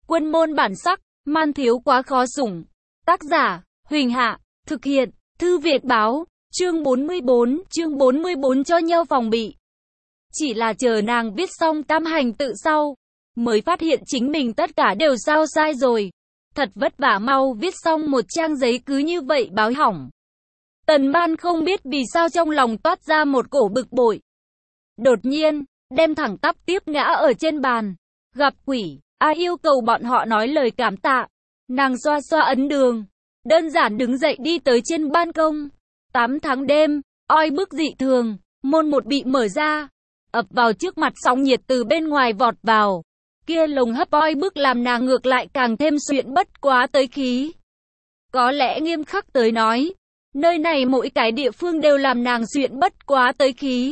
Quân môn bản sắc, man thiếu quá khó sủng. Tác giả, Huỳnh Hạ, thực hiện, Thư Việt Báo, chương 44 cho nhau phòng bị. Chỉ là chờ nàng viết xong tam hành tự sau, mới phát hiện chính mình tất cả đều sao sai rồi. Thật vất vả mau viết xong một trang giấy cứ như vậy báo hỏng. Tần Ban không biết vì sao trong lòng toát ra một cổ bực bội. Đột nhiên, đem thẳng tắp tiếp ngã ở trên bàn. Gặp quỷ, ai yêu cầu bọn họ nói lời cảm tạ. Nàng xoa xoa ấn đường, đơn giản đứng dậy đi tới trên ban công. 8 tháng đêm, oi bức dị thường, môn một bị mở ra, ập vào trước mặt sóng nhiệt từ bên ngoài vọt vào. Kia lồng hấp oi bức làm nàng ngược lại càng thêm xuyễn bất quá tới khí. Có lẽ nghiêm khắc tới nói, nơi này mỗi cái địa phương đều làm nàng xuyễn bất quá tới khí.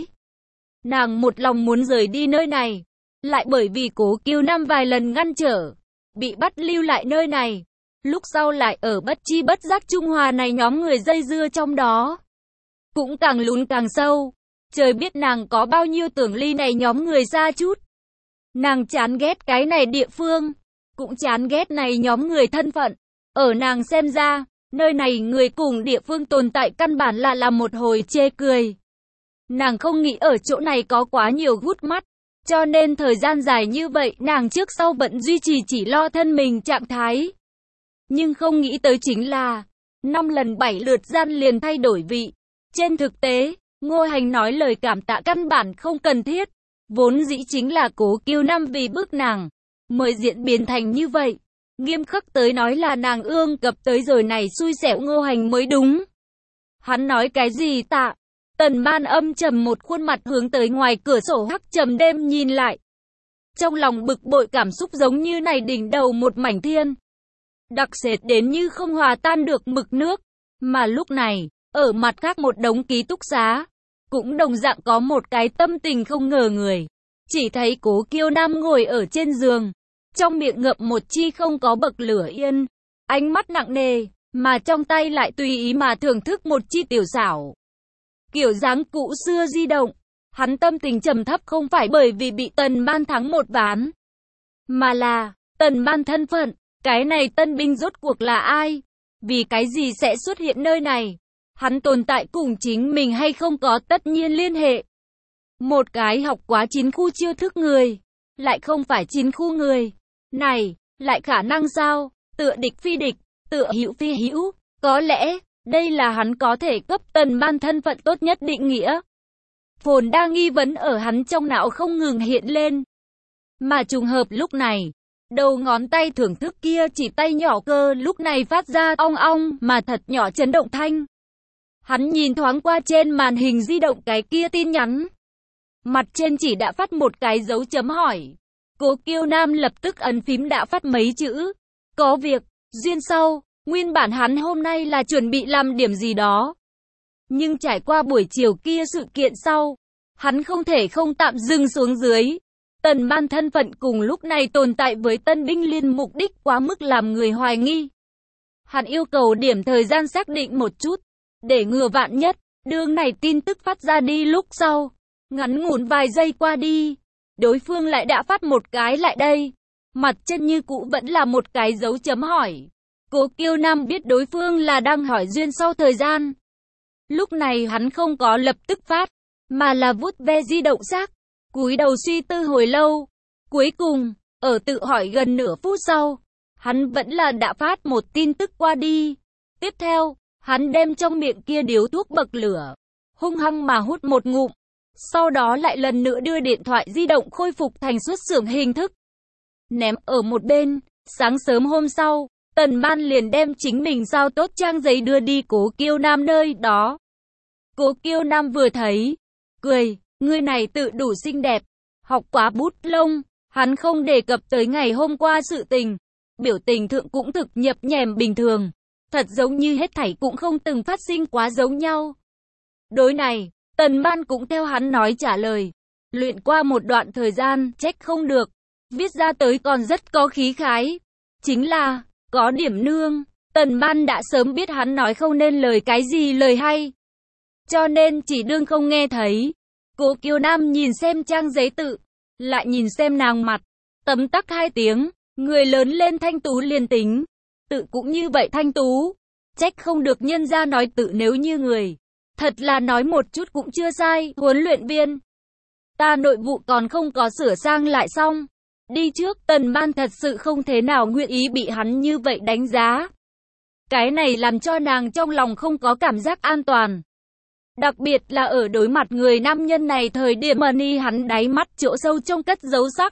Nàng một lòng muốn rời đi nơi này, lại bởi vì Cố Kiêu Nam vài lần ngăn trở, bị bắt lưu lại nơi này. Lúc sau lại ở bất chi bất giác Trung Hòa này nhóm người dây dưa trong đó. Cũng càng lún càng sâu. Trời biết nàng có bao nhiêu tưởng ly này nhóm người xa chút. Nàng chán ghét cái này địa phương, cũng chán ghét này nhóm người thân phận. Ở nàng xem ra, nơi này người cùng địa phương tồn tại căn bản là một hồi chê cười. Nàng không nghĩ ở chỗ này có quá nhiều gút mắt, cho nên thời gian dài như vậy nàng trước sau vẫn duy trì chỉ lo thân mình trạng thái. Nhưng không nghĩ tới chính là 5 lần 7 lượt gian liền thay đổi vị. Trên thực tế, Ngô Hành nói lời cảm tạ căn bản không cần thiết. Vốn dĩ chính là Cố Kiêu Nam vì bức nàng mới diễn biến thành như vậy. Nghiêm khắc tới nói là nàng ương cập tới rồi này xui xẻo Ngô Hành mới đúng. Hắn nói cái gì tạ? Tần Ban âm trầm một khuôn mặt hướng tới ngoài cửa sổ hắc trầm đêm nhìn lại. Trong lòng bực bội cảm xúc giống như này đỉnh đầu một mảnh thiên. Đặc sệt đến như không hòa tan được mực nước. Mà lúc này, ở mặt khác một đống ký túc xá, cũng đồng dạng có một cái tâm tình không ngờ người. Chỉ thấy Cố Kiêu Nam ngồi ở trên giường, trong miệng ngậm một chi không có bậc lửa yên, ánh mắt nặng nề, mà trong tay lại tùy ý mà thưởng thức một chi tiểu xảo. Kiểu dáng cũ xưa di động, hắn tâm tình trầm thấp không phải bởi vì bị Tần Ban thắng một ván, mà là Tần Ban thân phận. Cái này tân binh rốt cuộc là ai? Vì cái gì sẽ xuất hiện nơi này? Hắn tồn tại cùng chính mình hay không có tất nhiên liên hệ? Một cái học quá 9 khu chiêu thức người, lại không phải 9 khu người. Này, lại khả năng sao? Tựa địch phi địch, tựa hữu phi hữu. Có lẽ, đây là hắn có thể cấp Tần Ban thân phận tốt nhất định nghĩa. Phồn đa nghi vấn ở hắn trong não không ngừng hiện lên. Mà trùng hợp lúc này, đầu ngón tay thưởng thức kia chỉ tay nhỏ cơ lúc này phát ra ong ong mà thật nhỏ chấn động thanh. Hắn nhìn thoáng qua trên màn hình di động cái kia tin nhắn. Mặt trên chỉ đã phát một cái dấu chấm hỏi. Cố Kiêu Nam lập tức ấn phím đã phát mấy chữ. Có việc, duyên sau, nguyên bản hắn hôm nay là chuẩn bị làm điểm gì đó. Nhưng trải qua buổi chiều kia sự kiện sau, hắn không thể không tạm dừng xuống dưới. Tần Ban thân phận cùng lúc này tồn tại với tân binh liên mục đích quá mức làm người hoài nghi. Hắn yêu cầu điểm thời gian xác định một chút, để ngừa vạn nhất, đường này tin tức phát ra đi lúc sau. Ngắn ngủn vài giây qua đi, đối phương lại đã phát một cái lại đây. Mặt trên như cũ vẫn là một cái dấu chấm hỏi. Cố Kiêu Nam biết đối phương là đang hỏi duyên sau thời gian. Lúc này hắn không có lập tức phát, mà là vuốt ve di động xác. Cúi đầu suy tư hồi lâu. Cuối cùng, ở tự hỏi gần nửa phút sau, hắn vẫn là đã phát một tin tức qua đi. Tiếp theo, hắn đem trong miệng kia điếu thuốc bậc lửa, hung hăng mà hút một ngụm. Sau đó lại lần nữa đưa điện thoại di động khôi phục thành xuất xưởng hình thức. Ném ở một bên, sáng sớm hôm sau, Tần Ban liền đem chính mình giao tốt trang giấy đưa đi Cố Kiêu Nam nơi đó. Cố Kiêu Nam vừa thấy, cười. Người này tự đủ xinh đẹp, học quá bút lông, hắn không đề cập tới ngày hôm qua sự tình. Biểu tình thượng cũng thực nhập nhèm bình thường, thật giống như hết thảy cũng không từng phát sinh quá giống nhau. Đối này, Tần Ban cũng theo hắn nói trả lời. Luyện qua một đoạn thời gian, trách không được, viết ra tới còn rất có khí khái. Chính là, có điểm nương, Tần Ban đã sớm biết hắn nói không nên lời cái gì lời hay. Cho nên chỉ đương không nghe thấy. Cố Kiêu Nam nhìn xem trang giấy tự, lại nhìn xem nàng mặt, tấm tắc 2 tiếng, Người lớn lên thanh tú liền tính. Tự cũng như vậy thanh tú. Trách không được nhân gia nói tự nếu như người. Thật là nói một chút cũng chưa sai, huấn luyện viên. Ta nội vụ còn không có sửa sang lại xong. Đi trước, Tần Man thật sự không thế nào nguyện ý bị hắn như vậy đánh giá. Cái này làm cho nàng trong lòng không có cảm giác an toàn. Đặc biệt là ở đối mặt người nam nhân này thời điểm Money hắn đáy mắt chỗ sâu trong cất giấu sắc.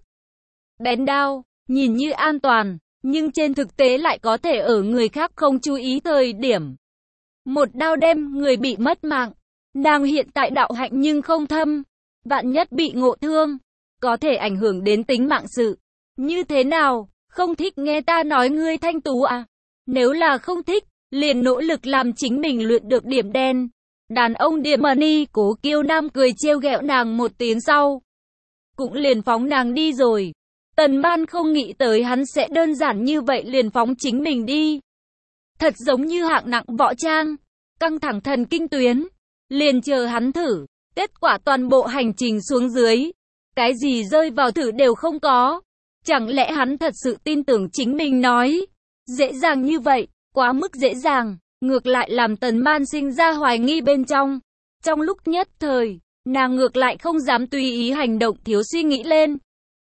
Bén đao, nhìn như an toàn, nhưng trên thực tế lại có thể ở người khác không chú ý thời điểm. Một đao đem người bị mất mạng. Nàng hiện tại đạo hạnh nhưng không thâm. Vạn nhất bị ngộ thương, có thể ảnh hưởng đến tính mạng sự. Như thế nào, không thích nghe ta nói ngươi thanh tú à? Nếu là không thích, liền nỗ lực làm chính mình luyện được điểm đen. Đàn ông điểm Money Cố Kiêu Nam cười trêu ghẹo nàng một tiếng sau. Cũng liền phóng nàng đi rồi. Tần Man không nghĩ tới hắn sẽ đơn giản như vậy liền phóng chính mình đi. Thật giống như hạng nặng võ trang, căng thẳng thần kinh tuyến. Liền chờ hắn thử, kết quả toàn bộ hành trình xuống dưới. Cái gì rơi vào thử đều không có. Chẳng lẽ hắn thật sự tin tưởng chính mình nói. Dễ dàng như vậy, quá mức dễ dàng, ngược lại làm Tần Man sinh ra hoài nghi bên trong. Trong lúc nhất thời, nàng ngược lại không dám tùy ý hành động thiếu suy nghĩ lên.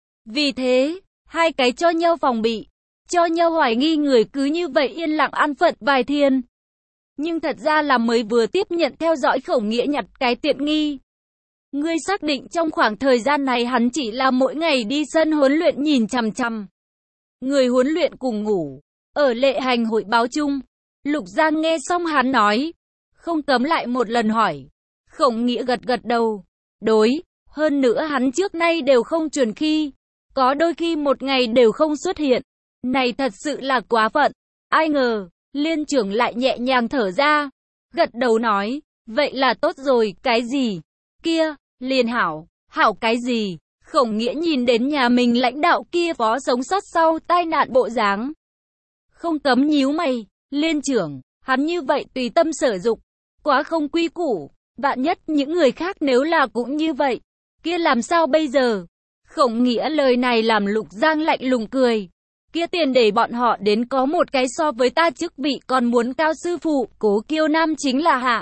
Vì thế, hai cái cho nhau phòng bị, cho nhau hoài nghi người cứ như vậy yên lặng an phận vài thiên. Nhưng thật ra là mới vừa tiếp nhận theo dõi Khổng Nghĩa nhặt cái tiện nghi. Ngươi xác định trong khoảng thời gian này hắn chỉ là mỗi ngày đi sân huấn luyện nhìn chằm chằm. Người huấn luyện cùng ngủ, ở lệ hành hội báo chung. Lục Giang nghe xong hắn nói, không cấm lại một lần hỏi. Khổng Nghĩa gật gật đầu, đối, hơn nữa hắn trước nay đều không truyền khi. Có đôi khi một ngày đều không xuất hiện. Này thật sự là quá phận. Ai ngờ, liên trưởng lại nhẹ nhàng thở ra. Gật đầu nói, vậy là tốt rồi, cái gì? Kia, liền hảo, hảo cái gì? Khổng Nghĩa nhìn đến nhà mình lãnh đạo kia phó sống sót sau tai nạn bộ dáng. Không cấm nhíu mày, liên trưởng, hắn như vậy tùy tâm sở dục. Quá không quy củ, vạn nhất những người khác nếu là cũng như vậy. Kia làm sao bây giờ? Khổng Nghĩa lời này làm Lục Giang lạnh lùng cười. Kia tiền để bọn họ đến có một cái so với ta chức vị còn muốn cao sư phụ, Cố Kiêu Nam chính là hạ.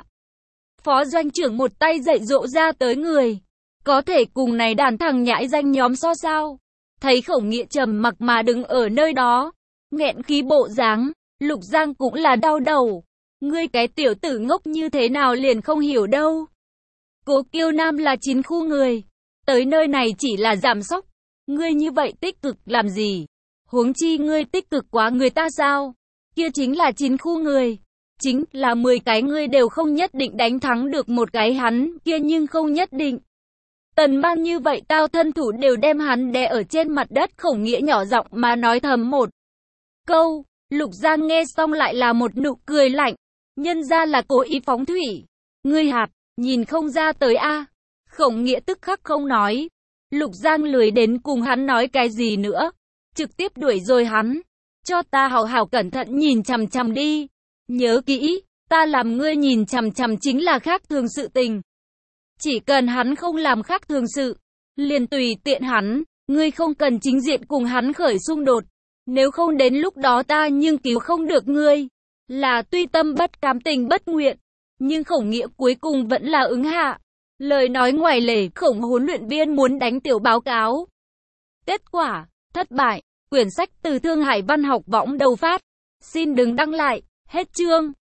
Phó doanh trưởng một tay dạy dỗ ra tới người. Có thể cùng này đàn thằng nhãi danh nhóm so sao. Thấy Khổng Nghĩa trầm mặc mà đứng ở nơi đó. Nghẹn khí bộ dáng, Lục Giang cũng là đau đầu. Ngươi cái tiểu tử ngốc như thế nào liền không hiểu đâu. Cố Kiêu Nam là 9 khu người. Tới nơi này chỉ là giảm sóc. Ngươi như vậy tích cực làm gì? Huống chi ngươi tích cực quá người ta sao? Kia chính là 9 khu người. Chính là 10 cái ngươi đều không nhất định đánh thắng được một cái hắn, kia nhưng không nhất định. Tần Man như vậy tao thân thủ đều đem hắn đè ở trên mặt đất. Khổng Nghĩa nhỏ giọng mà nói thầm một câu. Lục Giang nghe xong lại là một nụ cười lạnh. Nhân ra là cố ý phóng thủy. Ngươi hạp, nhìn không ra tới a. Khổng Nghĩa tức khắc không nói. Lục Giang lười đến cùng hắn nói cái gì nữa. Trực tiếp đuổi rồi hắn. Cho ta hào hào cẩn thận nhìn chằm chằm đi. Nhớ kỹ, ta làm ngươi nhìn chằm chằm chính là khác thường sự tình. Chỉ cần hắn không làm khác thường sự, liền tùy tiện hắn, ngươi không cần chính diện cùng hắn khởi xung đột. Nếu không đến lúc đó ta nhưng cứu không được ngươi. Là tuy tâm bất cam tình bất nguyện. Nhưng Khổng Nghĩa cuối cùng vẫn là ứng hạ. Lời nói ngoài lề, Khổng huấn luyện viên muốn đánh tiểu báo cáo. Kết quả, thất bại. Quyển sách từ Thương Hải Văn học võng đầu phát. Xin đừng đăng lại. Hết chương.